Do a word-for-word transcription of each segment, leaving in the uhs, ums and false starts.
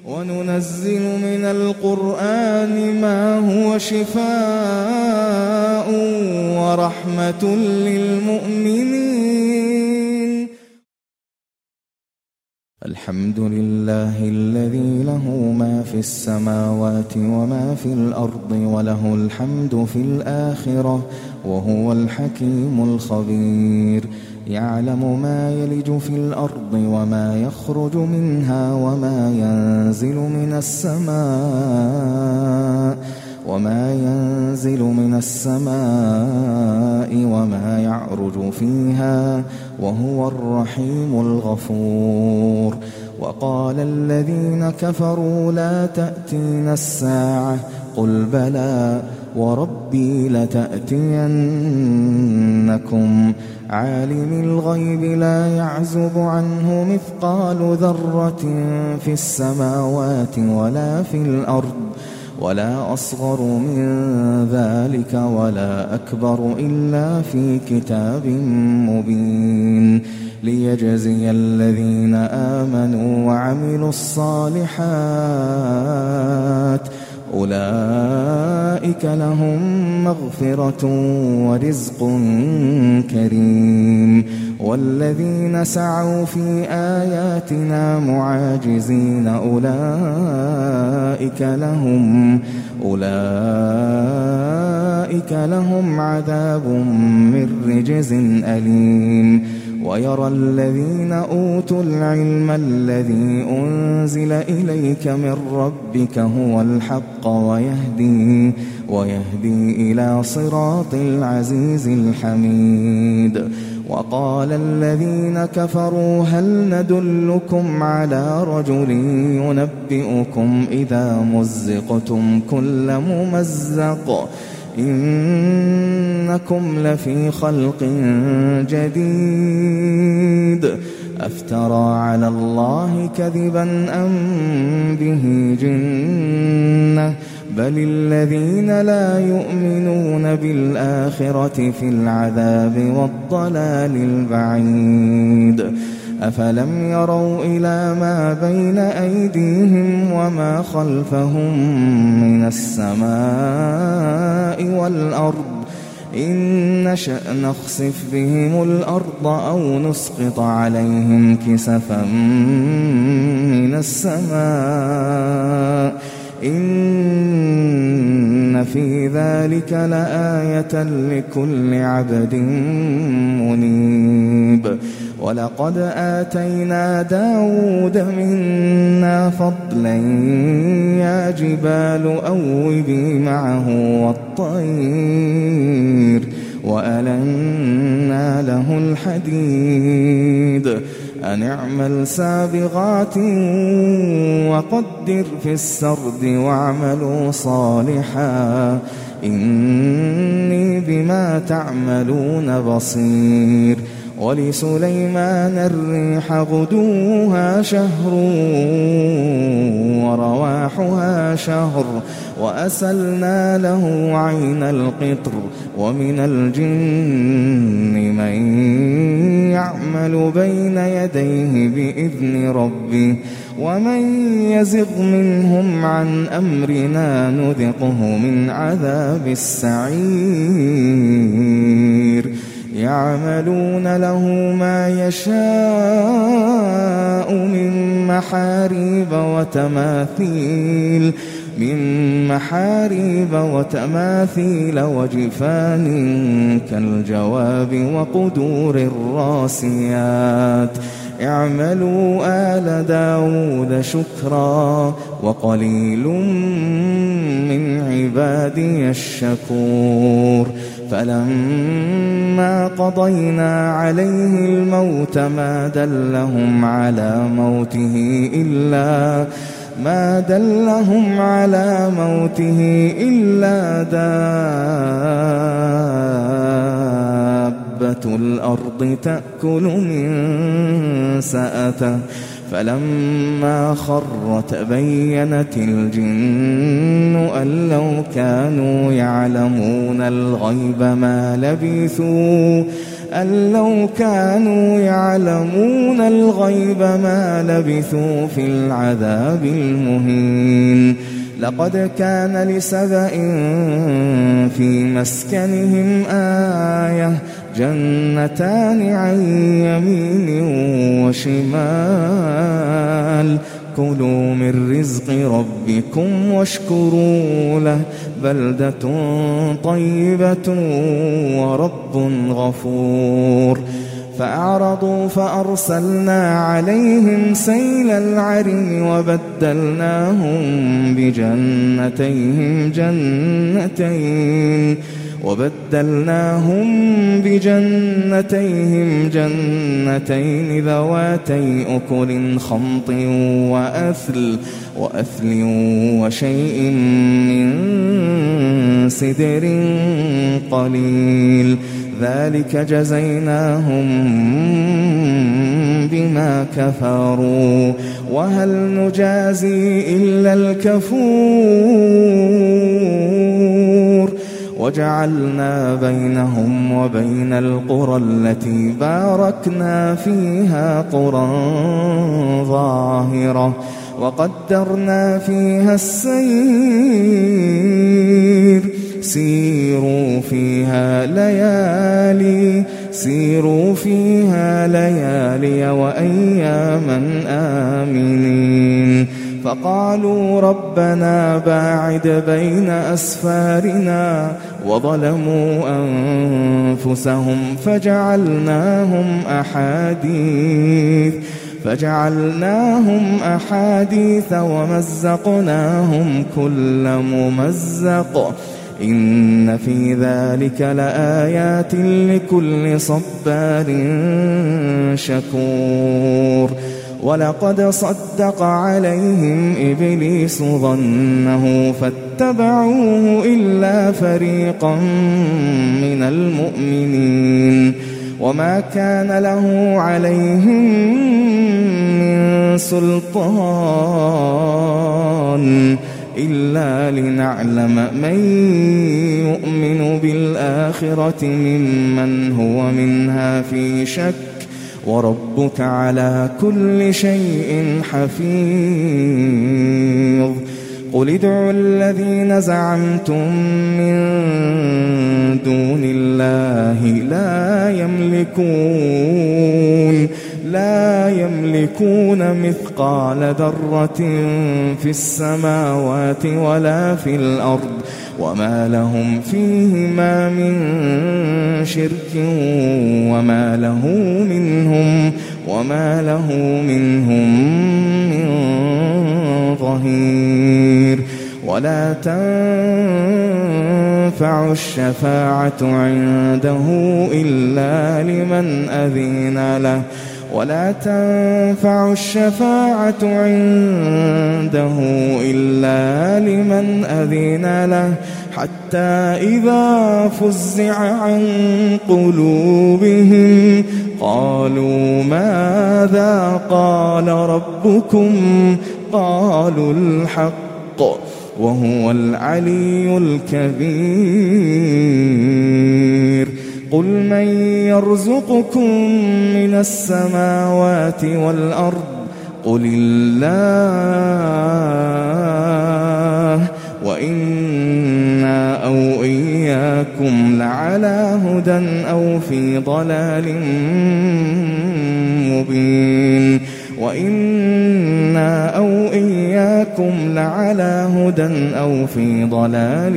وننزل من القرآن ما هو شفاء ورحمة للمؤمنين. الحمد لله الذي له ما في السماوات وما في الأرض وله الحمد في الآخرة وهو الحكيم الخبير. يعلم ما يلج في الأرض وما يخرج منها وما ينزل من السماء وما ينزل من السماء وما يعرج فيها وهو الرحيم الغفور. وقال الذين كفروا لا تأتينا الساعة قل بلى وربي لتأتينكم عالم الغيب لا يعزب عنه مثقال ذرة في السماوات ولا في الأرض ولا أصغر من ذلك ولا أكبر إلا في كتاب مبين ليجزي الذين آمنوا وعملوا الصالحات أولئك لهم مغفرة ورزق كريم. والذين سعوا في آياتنا معاجزين أولئك لهم أولئك لهم عذاب من رجز أليم. ويرى الذين أوتوا العلم الذي أنزل إليك من ربك هو الحق ويهدي, ويهدي إلى صراط العزيز الحميد. وقال الذين كفروا هل ندلكم على رجل ينبئكم إذا مزقتم كل ممزق إنكم لفي خلق جديد أفترى على الله كذبا أم به جنة بل الذين لا يؤمنون بالآخرة في العذاب والضلال البعيد. أفلم يروا إلى ما بين أيديهم وما خلفهم من السماء والأرض إن نشأ نخسف بهم الأرض أو نسقط عليهم كسفا من السماء إن في ذلك لآية لكل عبد منيب. ولقد آتينا داود منا فضلا يا جبال أوبي معه والطير وألنا له الحديد أن اعمل سابغات وقدر في السرد واعملوا صالحا إني بما تعملون بصير. ولسليمان الريح غدوها شهر ورواحها شهر وأسلنا له عين القطر ومن الجن من يعمل بين يديه بإذن ربه ومن يزغ منهم عن أمرنا نذقه من عذاب السعير. يعملون له ما يشاء من محاريب وتماثيل من محاريب وتماثيل وجفان كالجواب وقدور الراسيات اعملوا آل داود شكرا وقليل من عبادي الشكور. فلما قضينا عليه الموت ما دلهم على موته إلا ما دلهم على موته إلا دابة الأرض تأكل من سأته فلما خر تبينت الجن أن لو كانوا يعلمون الغيب ما لبثوا أن لو كانوا يعلمون الغيب ما لبثوا في العذاب المهين لقد كان لسبإ في مسكنهم آية جنتان عن يمين وشمال كلوا من رزق ربكم واشكروا له بلدة طيبة ورب غفور فأعرضوا فأرسلنا عليهم سيل العرم وبدلناهم بجنتيهم جنتين وبدلناهم بجنتيهم جنتين ذواتي أكل خمط وأثل وأثل وشيء من سدر قليل ذلك جزيناهم بما كفروا وهل نجازي إلا الكفور وجعلنا بينهم وبين القرى التي باركنا فيها قرى ظاهرة وقدرنا فيها السير سيروا فيها ليالي سيروا فيها ليالي وأياما آمنين فقالوا ربنا باعد بين أسفارنا وظلموا أنفسهم فجعلناهم أحاديث فجعلناهم أحاديث ومزقناهم كل ممزق إن في ذلك لآيات لكل صبار شكور ولقد صدق عليهم إبليس ظنه فاتبعوه إلا فريقا من المؤمنين وما كان له عليهم من سلطان إلا لنعلم من يؤمن بالآخرة ممن هو منها في شك وربك على كل شيء حفيظ قل ادعوا الذين زعمتم من دون الله لا يملكون لا يملكون مثقال ذرة في السماوات ولا في الأرض وما لهم فيهما من شرك وما له منهم وما له منهم من ظهير ولا تنفع الشفاعة عنده إلا لمن أذن له ولا تنفع الشفاعة عنده إلا لمن أذن له حتى إذا فزع عن قلوبهم قالوا ماذا قال ربكم قالوا الحق وهو العلي الكبير قل من يرزقكم من السماوات والأرض قل الله وإنا أو إياكم لعلى هدى أو في ضلال مبين وإنا أو إياكم لعلى هدى أو في ضلال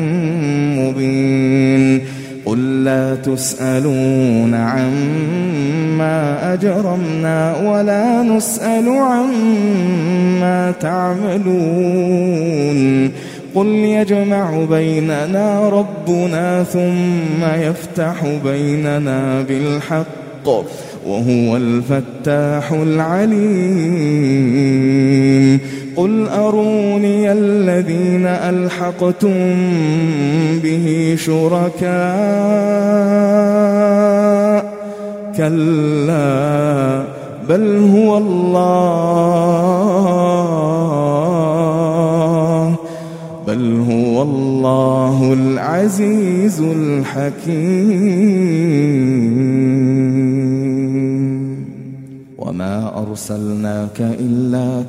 مبين قل لا تسألون عما أجرمنا ولا نسأل عما تعملون قل يجمع بيننا ربنا ثم يفتح بيننا بالحق وهو الفتاح العليم قل أروني الذين ألحقتم به شركاء كلا بل هو الله بل هو الله العزيز الحكيم. أرسلناك إلا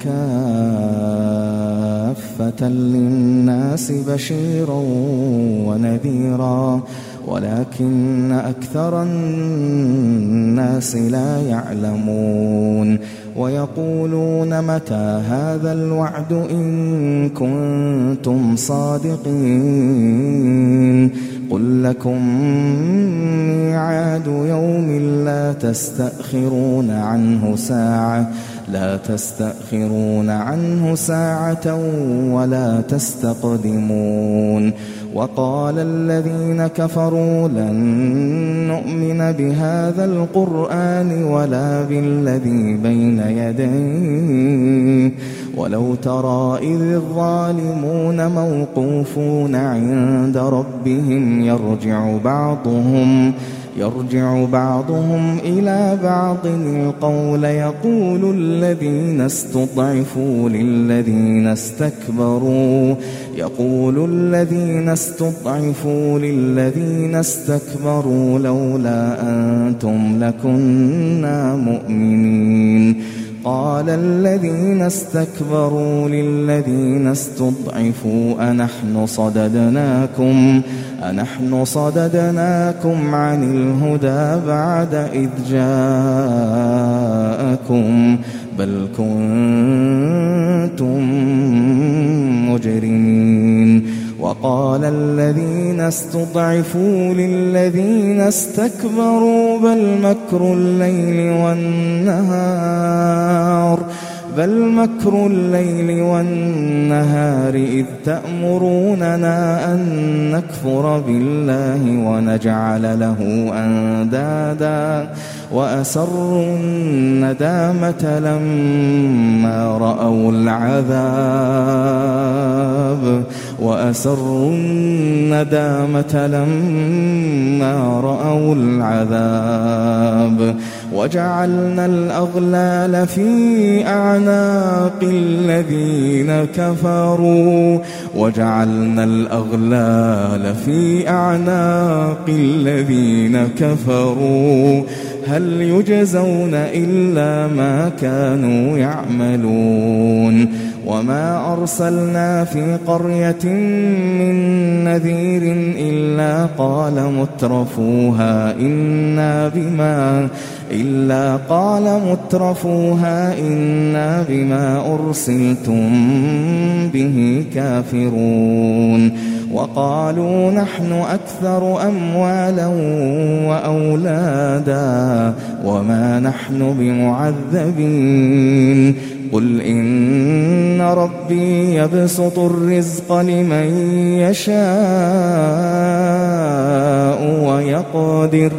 كافة للناس بشيرا ونذيرا ولكن أكثر الناس لا يعلمون ويقولون متى هذا الوعد إن كنتم صادقين قل لكم ميعاد يوم لا تستأخرون عنه ساعة لا تستأخرون عنه ساعة ولا تستقدمون وقال الذين كفروا لن نؤمن بهذا القرآن ولا بالذي بين يديه ولو ترى إذ الظالمون موقوفون عند ربهم يرجع بعضهم يرجع بعضهم إلى بعض القول يقول الذين استضعفوا للذين استكبروا يقول الذين استضعفوا للذين استكبروا لولا أنتم لكنا مؤمنين قال الذين استكبروا للذين استضعفوا أنحن صددناكم أنحن صددناكم عن الهدى بعد إذ جاءكم بل كنتم مجرمين وقال الذين استضعفوا للذين استكبروا بل مكر الليل والنهار بل مكر الليل والنهار إذ تأمروننا أن نكفر بالله ونجعل له أندادا وأسروا الندامة لما رأوا العذاب وأسروا الندامة لما رأوا العذاب وجعلنا الأغلال في أعناق الذين كفروا وجعلنا الأغلال في أعناق الذين كفروا هل يجزون إلا ما كانوا يعملون وما أرسلنا في قرية من نذير إلا قال مترفوها إنا بما إلا قال مترفوها إنا بما أرسلتم به كافرون وقالوا نحن أكثر أموالا وأولادا وما نحن بمعذبين قل إن ربي يبسط الرزق لمن يشاء ويقدر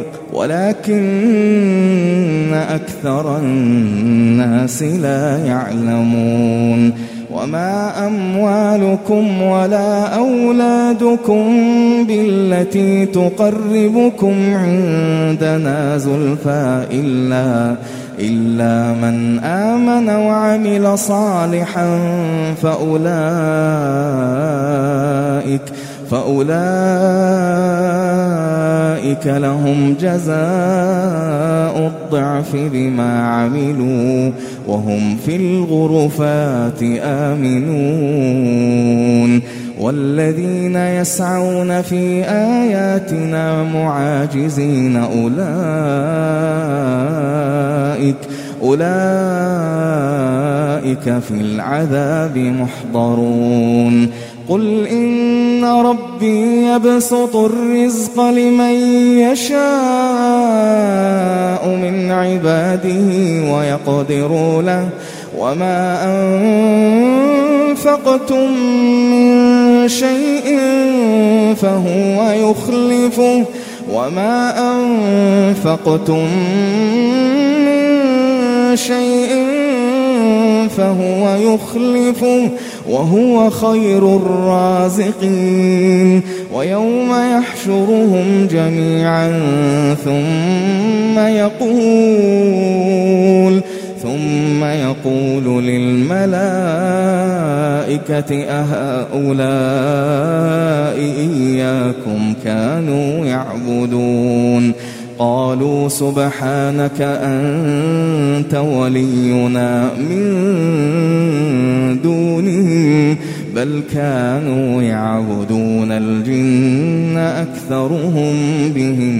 ولكن أكثر الناس لا يعلمون وما أموالكم ولا أولادكم بالتي تقربكم عندنا زلفى إلا إلا من آمن وعمل صالحا فأولئك فأولئك لهم جزاء الضعف بما عملوا وهم في الغرفات آمنون والذين يسعون في آياتنا معاجزين أولئك أولئك في العذاب محضرون قل إن ربي يبسط الرزق لمن يشاء من عباده ويقدر له وما أنفقتم من شيء فهو يخلفه وما أنفقتم من شيء فهو يخلفه وهو خير الرازقين ويوم يحشرهم جميعا ثم يقول ثم يقول للملائكة أهؤلاء إياكم كانوا يعبدون قالوا سبحانك أنت ولينا من دونهم بل كانوا يعبدون الجن أكثرهم بهم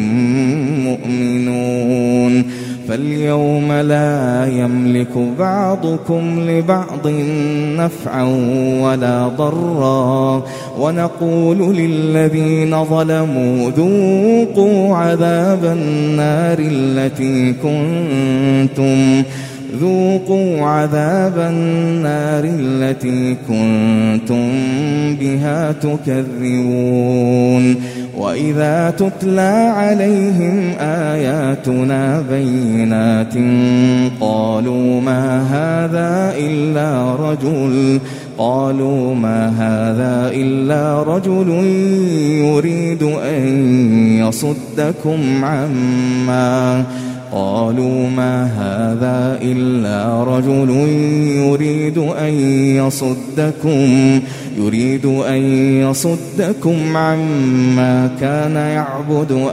مؤمنون فاليوم لا يملك بعضكم لبعض نفعا ولا ضرا ونقول للذين ظلموا ذوقوا عذاب النار التي كنتم ذوقوا عذاب النار التي كنتم بها تكذبون وإذا تتلى عليهم آياتنا بينات قالوا ما هذا إلا رجل قالوا ما هذا إلا رجل يريد أن يصدكم عما قالوا ما هذا إلا رجل يريد أن يصدكم يريد أن يصدكم عما كان يعبد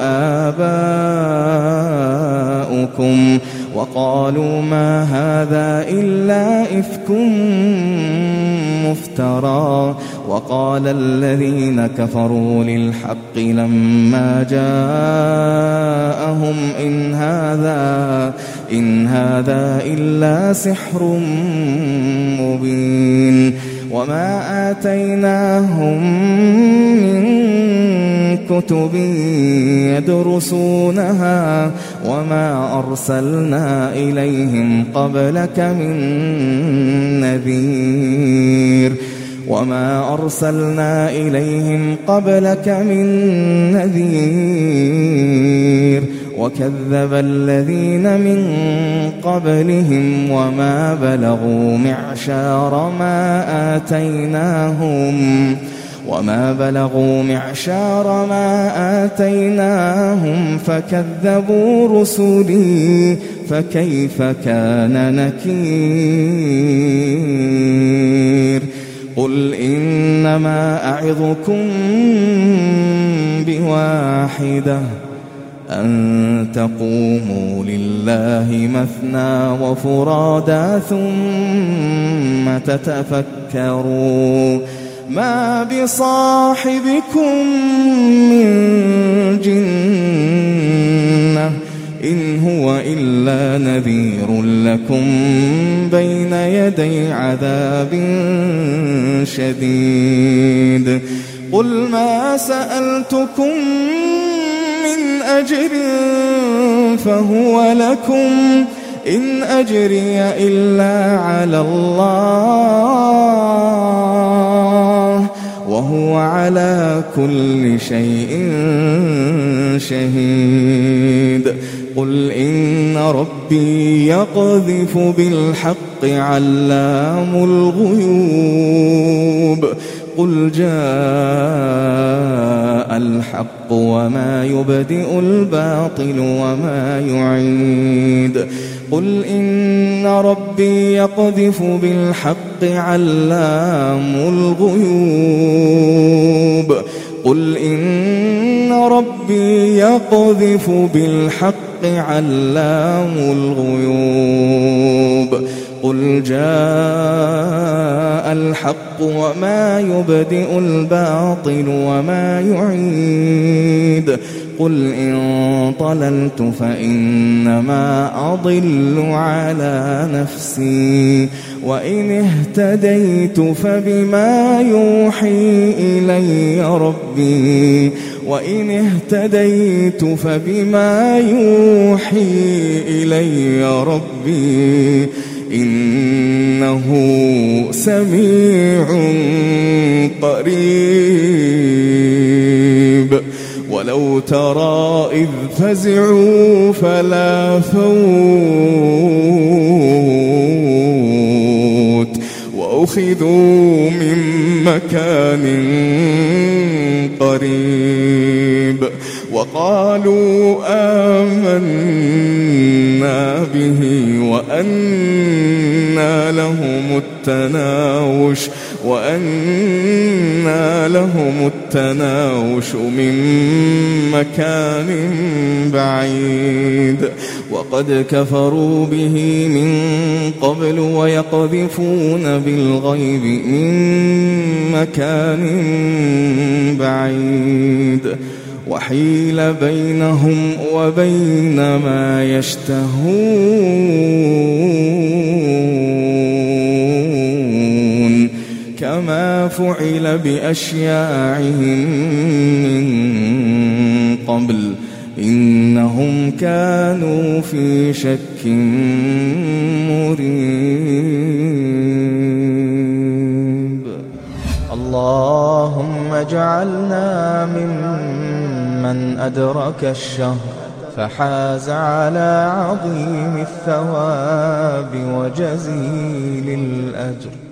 آباؤكم وقالوا ما هذا إلا إفك مفترى وقال الذين كفروا للحق لما جاءهم إن هذا إن هذا إلا سحر مبين وما آتيناهم من كتب يدرسونها وما أرسلنا إليهم قبلك من نذير وما أرسلنا إليهم قبلك من نذير وكذب الذين من قبلهم وما بلغوا معشار ما آتيناهم وما بلغوا معشار ما آتيناهم فكذبوا رسلي فكيف كان نكير قل إنما أعظكم بواحدة أن تقوموا لله مثنى وفرادا ثم تتفكروا ما بصاحبكم من جنة إن هو إلا نذير لكم بين يدي عذاب شديد قل ما سألتكم من أجر فهو لكم إن أجري إلا على الله وهو على كل شيء شهيد قل إن ربي يقذف بالحق علام الغيوب قل جاء الحق وما يبدئ الباطل وما يعيد قل إن ربي يقذف بالحق علام الغيوب قل إن ربي يقذف بالحق علام الغيوب قل جاء الحق وما يبدئ الباطل وما يعيد قل إن ضللت فإنما أضل على نفسي وإن اهتديت فبما يوحي إلي ربي وإن اهتديت فبما يوحي إلي ربي إنه سميع قريب ولو ترى إذ فزعوا فلا فوت وأخذوا من مكان قريب وقالوا آمنا به وأنى لهم التناوش وأنى لهم التناوش من مكان بعيد وقد كفروا به من قبل ويقذفون بالغيب من مكان بعيد وحيل بينهم وبين ما يشتهون كما فعل بأشياعهم من قبل إنهم كانوا في شك مريب. اللهم اجعلنا ممن أدرك الشهر فحاز على عظيم الثواب وجزيل الأجر